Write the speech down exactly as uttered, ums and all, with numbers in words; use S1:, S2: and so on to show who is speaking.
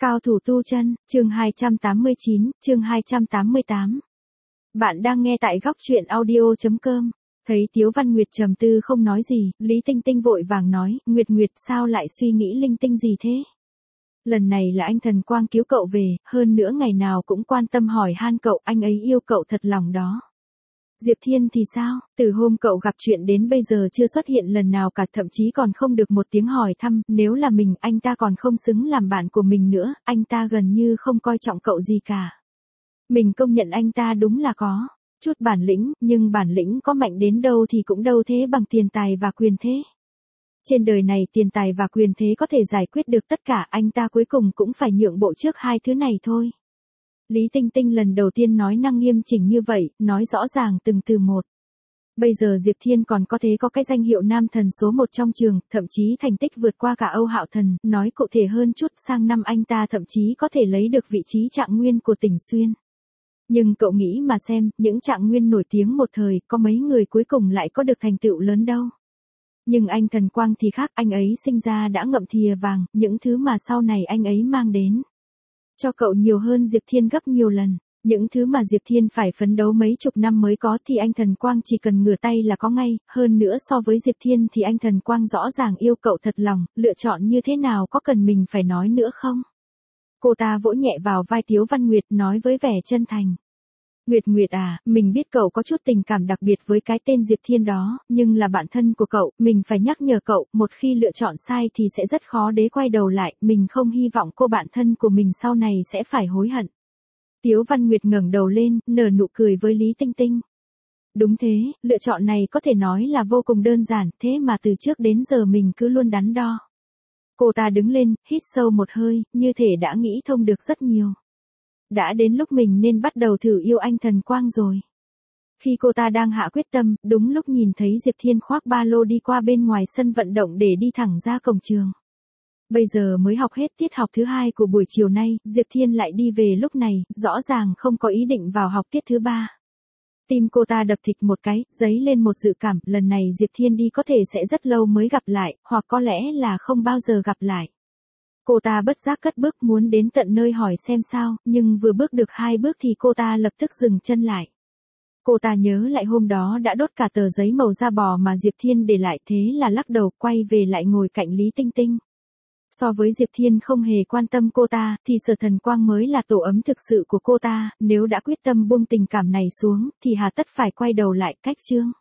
S1: Cao thủ tu chân, chương hai trăm tám mươi chín, chương hai trăm tám mươi tám. Bạn đang nghe tại góc truyện audio chấm com. Thấy Tiếu Văn Nguyệt trầm tư không nói gì, Lý Tinh Tinh vội vàng nói, Nguyệt Nguyệt sao lại suy nghĩ linh tinh gì thế? Lần này là anh Thần Quang cứu cậu về, hơn nữa ngày nào cũng quan tâm hỏi han cậu, anh ấy yêu cậu thật lòng đó. Diệp Thiên thì sao, từ hôm cậu gặp chuyện đến bây giờ chưa xuất hiện lần nào cả, thậm chí còn không được một tiếng hỏi thăm, nếu là mình anh ta còn không xứng làm bạn của mình nữa, anh ta gần như không coi trọng cậu gì cả. Mình công nhận anh ta đúng là có chút bản lĩnh, nhưng bản lĩnh có mạnh đến đâu thì cũng đâu thế bằng tiền tài và quyền thế. Trên đời này tiền tài và quyền thế có thể giải quyết được tất cả, anh ta cuối cùng cũng phải nhượng bộ trước hai thứ này thôi. Lý Tinh Tinh lần đầu tiên nói năng nghiêm chỉnh như vậy, nói rõ ràng từng từ một. Bây giờ Diệp Thiên còn có thể có cái danh hiệu nam thần số một trong trường, thậm chí thành tích vượt qua cả Âu Hạo Thần, nói cụ thể hơn chút, sang năm anh ta thậm chí có thể lấy được vị trí trạng nguyên của tỉnh Xuyên. Nhưng cậu nghĩ mà xem, những trạng nguyên nổi tiếng một thời, có mấy người cuối cùng lại có được thành tựu lớn đâu. Nhưng anh Thần Quang thì khác, anh ấy sinh ra đã ngậm thìa vàng, những thứ mà sau này anh ấy mang đến cho cậu nhiều hơn Diệp Thiên gấp nhiều lần. Những thứ mà Diệp Thiên phải phấn đấu mấy chục năm mới có thì anh Thần Quang chỉ cần ngửa tay là có ngay, hơn nữa so với Diệp Thiên thì anh Thần Quang rõ ràng yêu cậu thật lòng, lựa chọn như thế nào có cần mình phải nói nữa không? Cô ta vỗ nhẹ vào vai Tiếu Văn Nguyệt nói với vẻ chân thành. Nguyệt Nguyệt à, mình biết cậu có chút tình cảm đặc biệt với cái tên Diệp Thiên đó, nhưng là bạn thân của cậu, mình phải nhắc nhở cậu, một khi lựa chọn sai thì sẽ rất khó để quay đầu lại, mình không hy vọng cô bạn thân của mình sau này sẽ phải hối hận. Tiếu Văn Nguyệt ngẩng đầu lên, nở nụ cười với Lý Tinh Tinh. Đúng thế, lựa chọn này có thể nói là vô cùng đơn giản, thế mà từ trước đến giờ mình cứ luôn đắn đo. Cô ta đứng lên, hít sâu một hơi, như thể đã nghĩ thông được rất nhiều. Đã đến lúc mình nên bắt đầu thử yêu anh Thần Quang rồi. Khi cô ta đang hạ quyết tâm, đúng lúc nhìn thấy Diệp Thiên khoác ba lô đi qua bên ngoài sân vận động để đi thẳng ra cổng trường. Bây giờ mới học hết tiết học thứ hai của buổi chiều nay, Diệp Thiên lại đi về lúc này, rõ ràng không có ý định vào học tiết thứ ba. Tim cô ta đập thịch một cái, dấy lên một dự cảm, lần này Diệp Thiên đi có thể sẽ rất lâu mới gặp lại, hoặc có lẽ là không bao giờ gặp lại. Cô ta bất giác cất bước muốn đến tận nơi hỏi xem sao, nhưng vừa bước được hai bước thì cô ta lập tức dừng chân lại. Cô ta nhớ lại hôm đó đã đốt cả tờ giấy màu da bò mà Diệp Thiên để lại, thế là lắc đầu quay về lại ngồi cạnh Lý Tinh Tinh. So với Diệp Thiên không hề quan tâm cô ta, thì Sở Thần Quang mới là tổ ấm thực sự của cô ta, nếu đã quyết tâm buông tình cảm này xuống, thì hà tất phải quay đầu lại, cách chương.